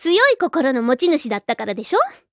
強い心の持ち主だったからでしょ。